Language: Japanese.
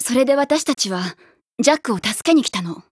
それで私たちはジャックを助けに来たの。